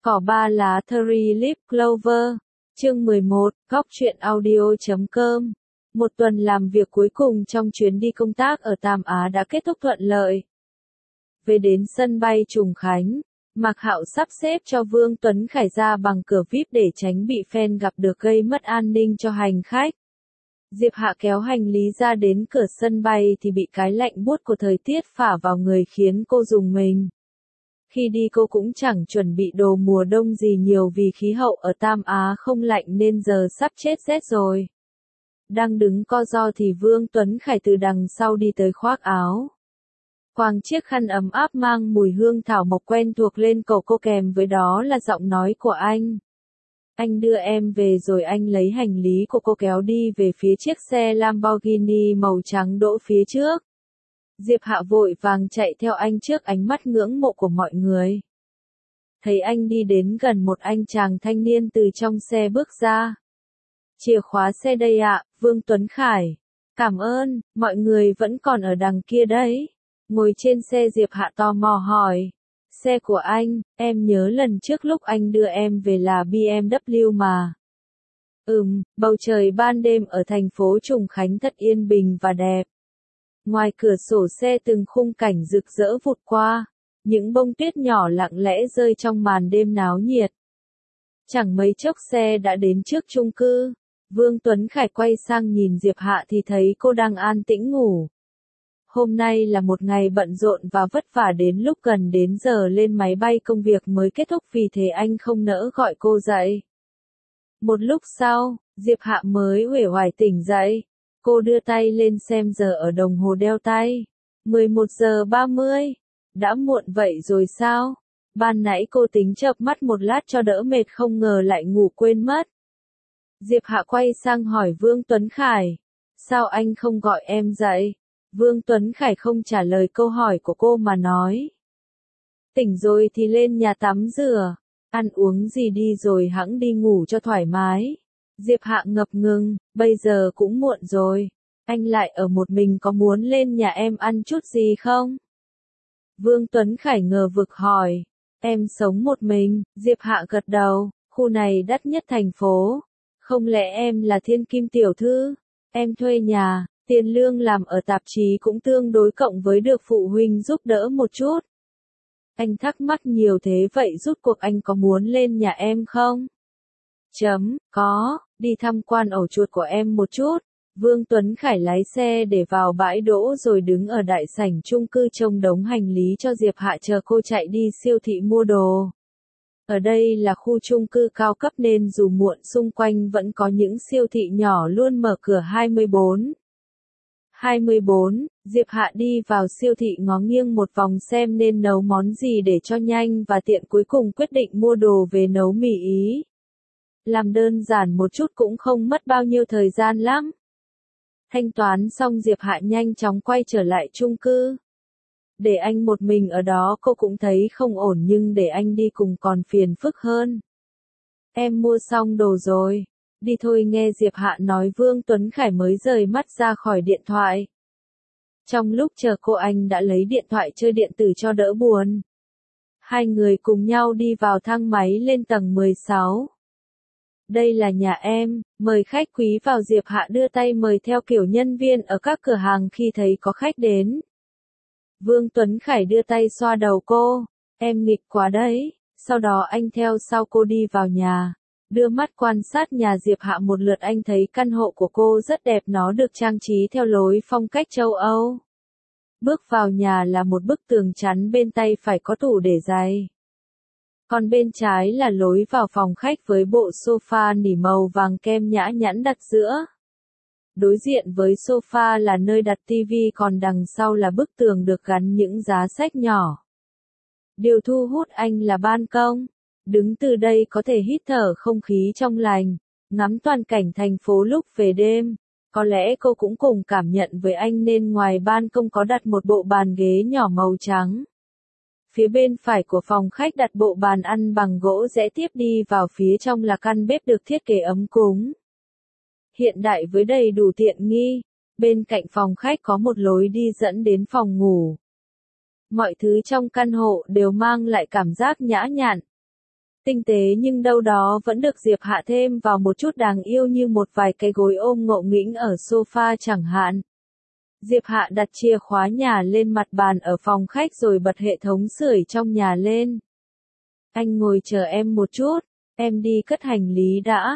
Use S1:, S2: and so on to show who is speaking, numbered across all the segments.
S1: Cỏ ba lá Three Leaf Clover. Chương 11, Góc truyện audio.com. Một tuần làm việc cuối cùng trong chuyến đi công tác ở Tam Á đã kết thúc thuận lợi. Về đến sân bay Trùng Khánh, Mạc Hạo sắp xếp cho Vương Tuấn Khải ra bằng cửa VIP để tránh bị fan gặp được gây mất an ninh cho hành khách. Diệp Hạ kéo hành lý ra đến cửa sân bay thì bị cái lạnh buốt của thời tiết phả vào người khiến cô rùng mình. Khi đi cô cũng chẳng chuẩn bị đồ mùa đông gì nhiều vì khí hậu ở Tam Á không lạnh nên giờ sắp chết rét rồi. Đang đứng co ro thì Vương Tuấn Khải từ đằng sau đi tới khoác áo. Quàng chiếc khăn ấm áp mang mùi hương thảo mộc quen thuộc lên cổ cô, kèm với đó là giọng nói của anh. Anh đưa em về rồi. Anh lấy hành lý của cô kéo đi về phía chiếc xe Lamborghini màu trắng đỗ phía trước. Diệp Hạ vội vàng chạy theo anh trước ánh mắt ngưỡng mộ của mọi người. Thấy anh đi đến gần, một anh chàng thanh niên từ trong xe bước ra. Chìa khóa xe đây ạ, Vương Tuấn Khải. Cảm ơn, mọi người vẫn còn ở đằng kia đấy. Ngồi trên xe, Diệp Hạ tò mò hỏi. Xe của anh, em nhớ lần trước lúc anh đưa em về là BMW mà. Bầu trời ban đêm ở thành phố Trùng Khánh thật yên bình và đẹp. Ngoài cửa sổ xe từng khung cảnh rực rỡ vụt qua, những bông tuyết nhỏ lặng lẽ rơi trong màn đêm náo nhiệt. Chẳng mấy chốc xe đã đến trước chung cư. Vương Tuấn Khải quay sang nhìn Diệp Hạ thì thấy cô đang an tĩnh ngủ. Hôm nay là một ngày bận rộn và vất vả, đến lúc gần đến giờ lên máy bay công việc mới kết thúc, vì thế anh không nỡ gọi cô dậy. Một lúc sau, Diệp Hạ mới uể oải tỉnh dậy. Cô đưa tay lên xem giờ ở đồng hồ đeo tay. 11 giờ 30. Đã muộn vậy rồi sao? Ban nãy cô tính chợp mắt một lát cho đỡ mệt, không ngờ lại ngủ quên mất. Diệp Hạ quay sang hỏi Vương Tuấn Khải. Sao anh không gọi em dậy? Vương Tuấn Khải không trả lời câu hỏi của cô mà nói. Tỉnh rồi thì lên nhà tắm rửa, ăn uống gì đi rồi hẵng đi ngủ cho thoải mái. Diệp Hạ ngập ngừng, bây giờ cũng muộn rồi. Anh lại ở một mình, có muốn lên nhà em ăn chút gì không? Vương Tuấn Khải ngờ vực hỏi. Em sống một mình, Diệp Hạ gật đầu, khu này đắt nhất thành phố. Không lẽ em là thiên kim tiểu thư? Em thuê nhà, tiền lương làm ở tạp chí cũng tương đối, cộng với được phụ huynh giúp đỡ một chút. Anh thắc mắc nhiều thế vậy rút cuộc anh có muốn lên nhà em không? Có, đi tham quan ổ chuột của em một chút. Vương Tuấn Khải lái xe để vào bãi đỗ rồi đứng ở đại sảnh chung cư trông đống hành lý cho Diệp Hạ chờ cô chạy đi siêu thị mua đồ. Ở đây là khu chung cư cao cấp nên dù muộn xung quanh vẫn có những siêu thị nhỏ luôn mở cửa 24. Diệp Hạ đi vào siêu thị ngó nghiêng một vòng xem nên nấu món gì để cho nhanh và tiện, cuối cùng quyết định mua đồ về nấu mì Ý. Làm đơn giản một chút cũng không mất bao nhiêu thời gian lắm. Thanh toán xong, Diệp Hạ nhanh chóng quay trở lại chung cư. Để anh một mình ở đó cô cũng thấy không ổn, nhưng để anh đi cùng còn phiền phức hơn. Em mua xong đồ rồi. Đi thôi, nghe Diệp Hạ nói. Vương Tuấn Khải mới rời mắt ra khỏi điện thoại. Trong lúc chờ cô, anh đã lấy điện thoại chơi điện tử cho đỡ buồn. Hai người cùng nhau đi vào thang máy lên tầng 16. Đây là nhà em, mời khách quý vào. Diệp Hạ đưa tay mời theo kiểu nhân viên ở các cửa hàng khi thấy có khách đến. Vương Tuấn Khải đưa tay xoa đầu cô. Em nghịch quá đấy. Sau đó anh theo sau cô đi vào nhà. Đưa mắt quan sát nhà Diệp Hạ một lượt, anh thấy căn hộ của cô rất đẹp, nó được trang trí theo lối phong cách châu Âu. Bước vào nhà là một bức tường chắn, bên tay phải có tủ để giày. Còn bên trái là lối vào phòng khách với bộ sofa nỉ màu vàng kem nhã nhặn đặt giữa. Đối diện với sofa là nơi đặt tivi, còn đằng sau là bức tường được gắn những giá sách nhỏ. Điều thu hút anh là ban công. Đứng từ đây có thể hít thở không khí trong lành, ngắm toàn cảnh thành phố lúc về đêm. Có lẽ cô cũng cùng cảm nhận với anh nên ngoài ban công có đặt một bộ bàn ghế nhỏ màu trắng. Phía bên phải của phòng khách đặt bộ bàn ăn bằng gỗ rẽ, tiếp đi vào phía trong là căn bếp được thiết kế ấm cúng. Hiện đại với đầy đủ tiện nghi. Bên cạnh phòng khách có một lối đi dẫn đến phòng ngủ. Mọi thứ trong căn hộ đều mang lại cảm giác nhã nhặn. Tinh tế nhưng đâu đó vẫn được Diệp Hạ thêm vào một chút đáng yêu như một vài cái gối ôm ngộ nghĩnh ở sofa chẳng hạn. Diệp Hạ đặt chìa khóa nhà lên mặt bàn ở phòng khách rồi bật hệ thống sưởi trong nhà lên. Anh ngồi chờ em một chút, em đi cất hành lý đã.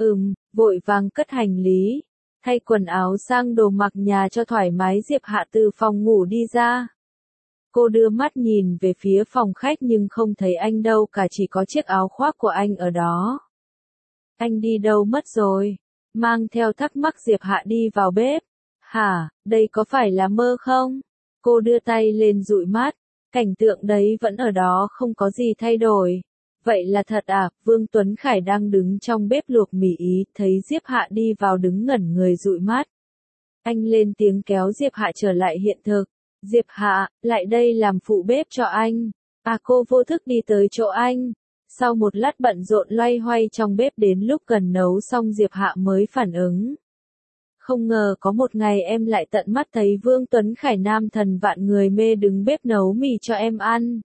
S1: Vội vàng cất hành lý, thay quần áo sang đồ mặc nhà cho thoải mái. Diệp Hạ từ phòng ngủ đi ra. Cô đưa mắt nhìn về phía phòng khách nhưng không thấy anh đâu cả, chỉ có chiếc áo khoác của anh ở đó. Anh đi đâu mất rồi? Mang theo thắc mắc Diệp Hạ đi vào bếp. Hả, đây có phải là mơ không? Cô đưa tay lên dụi mắt, cảnh tượng đấy vẫn ở đó không có gì thay đổi. Vậy là thật à? Vương Tuấn Khải đang đứng trong bếp luộc mì Ý, thấy Diệp Hạ đi vào đứng ngẩn người dụi mắt. Anh lên tiếng kéo Diệp Hạ trở lại hiện thực. Diệp Hạ, lại đây làm phụ bếp cho anh. Cô vô thức đi tới chỗ anh. Sau một lát bận rộn loay hoay trong bếp đến lúc gần nấu xong Diệp Hạ mới phản ứng. Không ngờ có một ngày em lại tận mắt thấy Vương Tuấn Khải nam thần vạn người mê đứng bếp nấu mì cho em ăn.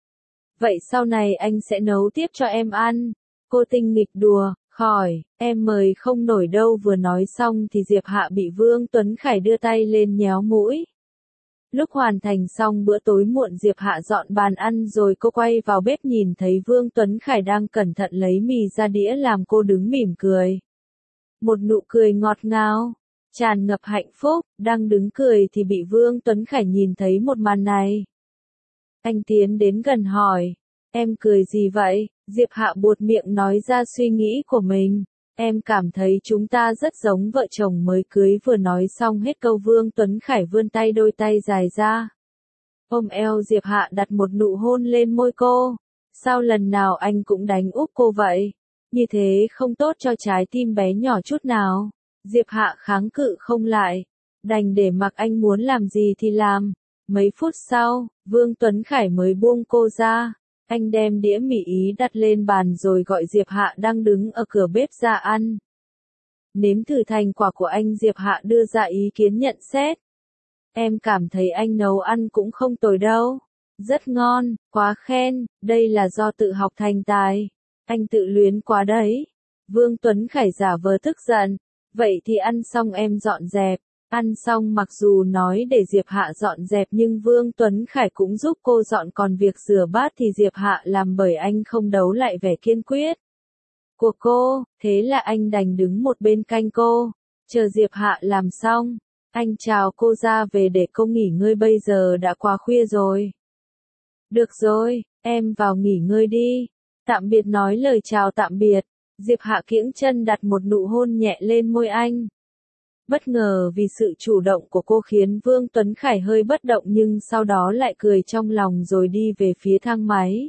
S1: Vậy sau này anh sẽ nấu tiếp cho em ăn. Cô tinh nghịch đùa, khỏi, em mời không nổi đâu. Vừa nói xong thì Diệp Hạ bị Vương Tuấn Khải đưa tay lên nhéo mũi. Lúc hoàn thành xong bữa tối muộn Diệp Hạ dọn bàn ăn rồi cô quay vào bếp nhìn thấy Vương Tuấn Khải đang cẩn thận lấy mì ra đĩa làm cô đứng mỉm cười. Một nụ cười ngọt ngào, tràn ngập hạnh phúc, đang đứng cười thì bị Vương Tuấn Khải nhìn thấy một màn này. Anh tiến đến gần hỏi, em cười gì vậy? Diệp Hạ buột miệng nói ra suy nghĩ của mình. Em cảm thấy chúng ta rất giống vợ chồng mới cưới. Vừa nói xong hết câu Vương Tuấn Khải vươn tay, đôi tay dài ra. Ôm eo Diệp Hạ đặt một nụ hôn lên môi cô. Sao lần nào anh cũng đánh úp cô vậy? Như thế không tốt cho trái tim bé nhỏ chút nào. Diệp Hạ kháng cự không lại. Đành để mặc anh muốn làm gì thì làm. Mấy phút sau, Vương Tuấn Khải mới buông cô ra. Anh đem đĩa mì Ý đặt lên bàn rồi gọi Diệp Hạ đang đứng ở cửa bếp ra ăn. Nếm thử thành quả của anh, Diệp Hạ đưa ra ý kiến nhận xét. Em cảm thấy anh nấu ăn cũng không tồi đâu. Rất ngon, quá khen, đây là do tự học thành tài. Anh tự luyến quá đấy. Vương Tuấn Khải giả vờ tức giận. Vậy thì ăn xong em dọn dẹp. Ăn xong mặc dù nói để Diệp Hạ dọn dẹp nhưng Vương Tuấn Khải cũng giúp cô dọn, còn việc rửa bát thì Diệp Hạ làm bởi anh không đấu lại vẻ kiên quyết của cô, thế là anh đành đứng một bên canh cô, chờ Diệp Hạ làm xong. Anh chào cô ra về để cô nghỉ ngơi, bây giờ đã quá khuya rồi. Được rồi, em vào nghỉ ngơi đi. Tạm biệt, nói lời chào tạm biệt. Diệp Hạ kiễng chân đặt một nụ hôn nhẹ lên môi anh. Bất ngờ vì sự chủ động của cô khiến Vương Tuấn Khải hơi bất động nhưng sau đó lại cười trong lòng rồi đi về phía thang máy.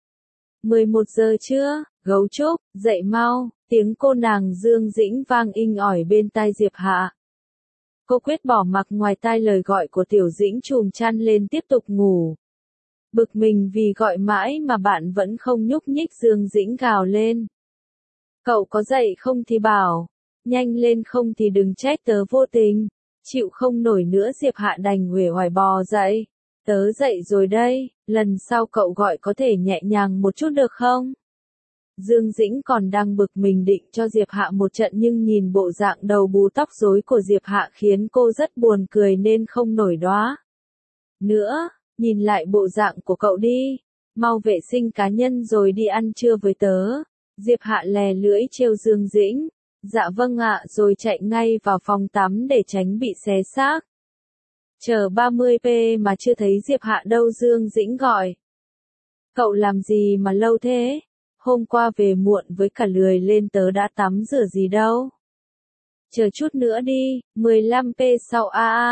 S1: 11 giờ trưa, gấu trúc, dậy mau, tiếng cô nàng Dương Dĩnh vang inh ỏi bên tai Diệp Hạ. Cô quyết bỏ mặc ngoài tai lời gọi của Tiểu Dĩnh, chùm chăn lên tiếp tục ngủ. Bực mình vì gọi mãi mà bạn vẫn không nhúc nhích, Dương Dĩnh gào lên. Cậu có dậy không thì bảo. Nhanh lên, không thì đừng trách tớ vô tình. Chịu không nổi nữa Diệp Hạ đành uể oải bò dậy. Tớ dậy rồi đây, lần sau cậu gọi có thể nhẹ nhàng một chút được không? Dương Dĩnh còn đang bực mình định cho Diệp Hạ một trận nhưng nhìn bộ dạng đầu bù tóc rối của Diệp Hạ khiến cô rất buồn cười nên không nổi đoá. Nữa, nhìn lại bộ dạng của cậu đi. Mau vệ sinh cá nhân rồi đi ăn trưa với tớ. Diệp Hạ lè lưỡi trêu Dương Dĩnh. Dạ vâng ạ, rồi chạy ngay vào phòng tắm để tránh bị xé xác. Chờ 30p mà chưa thấy Diệp Hạ đâu, Dương Dĩnh gọi. Cậu làm gì mà lâu thế? Hôm qua về muộn với cả lười lên, tớ đã tắm rửa gì đâu. Chờ chút nữa đi, 15p sau.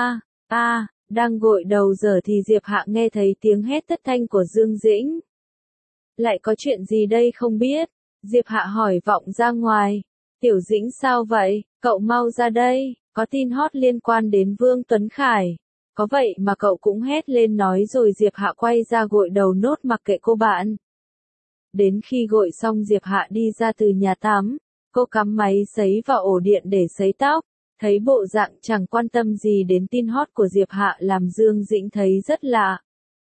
S1: Đang gội đầu giờ thì Diệp Hạ nghe thấy tiếng hét thất thanh của Dương Dĩnh. Lại có chuyện gì đây không biết? Diệp Hạ hỏi vọng ra ngoài. Tiểu Dĩnh sao vậy? Cậu mau ra đây, có tin hot liên quan đến Vương Tuấn Khải. Có vậy mà cậu cũng hét lên nói rồi Diệp Hạ quay ra gội đầu nốt mặc kệ cô bạn. Đến khi gội xong Diệp Hạ đi ra từ nhà tắm, cô cắm máy sấy vào ổ điện để sấy tóc. Thấy bộ dạng chẳng quan tâm gì đến tin hot của Diệp Hạ làm Dương Dĩnh thấy rất lạ.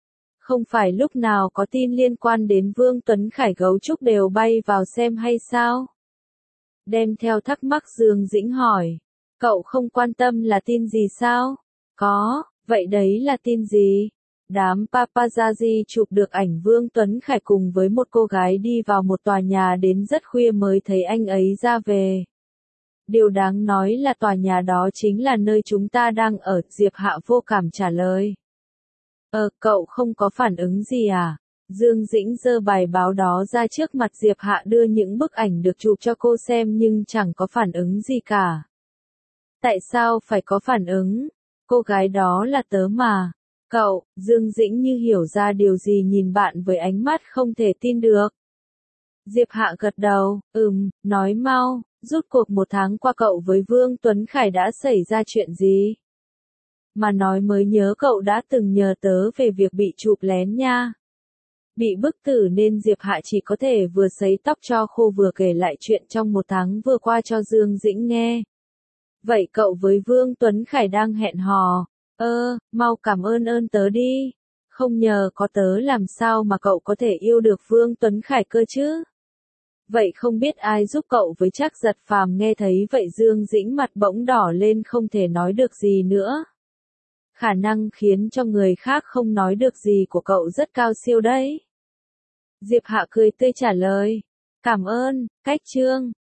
S1: Không phải lúc nào có tin liên quan đến Vương Tuấn Khải gấu trúc đều bay vào xem hay sao? Đem theo thắc mắc Dương Dĩnh hỏi. Cậu không quan tâm là tin gì sao? Có, vậy đấy là tin gì? Đám paparazzi chụp được ảnh Vương Tuấn Khải cùng với một cô gái đi vào một tòa nhà đến rất khuya mới thấy anh ấy ra về. Điều đáng nói là tòa nhà đó chính là nơi chúng ta đang ở, Diệp Hạ vô cảm trả lời. Cậu không có phản ứng gì à? Dương Dĩnh giơ bài báo đó ra trước mặt Diệp Hạ đưa những bức ảnh được chụp cho cô xem nhưng chẳng có phản ứng gì cả. Tại sao phải có phản ứng? Cô gái đó là tớ mà. Cậu, Dương Dĩnh như hiểu ra điều gì nhìn bạn với ánh mắt không thể tin được. Diệp Hạ gật đầu, nói mau, rút cuộc 1 tháng qua cậu với Vương Tuấn Khải đã xảy ra chuyện gì? Mà nói mới nhớ cậu đã từng nhờ tớ về việc bị chụp lén nha. Bị bức tử nên Diệp Hạ chỉ có thể vừa sấy tóc cho khô vừa kể lại chuyện trong 1 tháng vừa qua cho Dương Dĩnh nghe. Vậy cậu với Vương Tuấn Khải đang hẹn hò? Mau cảm ơn tớ đi. Không nhờ có tớ làm sao mà cậu có thể yêu được Vương Tuấn Khải cơ chứ? Vậy không biết ai giúp cậu với Trác Giật Phàm. Nghe thấy vậy Dương Dĩnh mặt bỗng đỏ lên không thể nói được gì nữa. Khả năng khiến cho người khác không nói được gì của cậu rất cao siêu đấy. Diệp Hạ cười tươi trả lời. Cảm ơn, Cách Trương.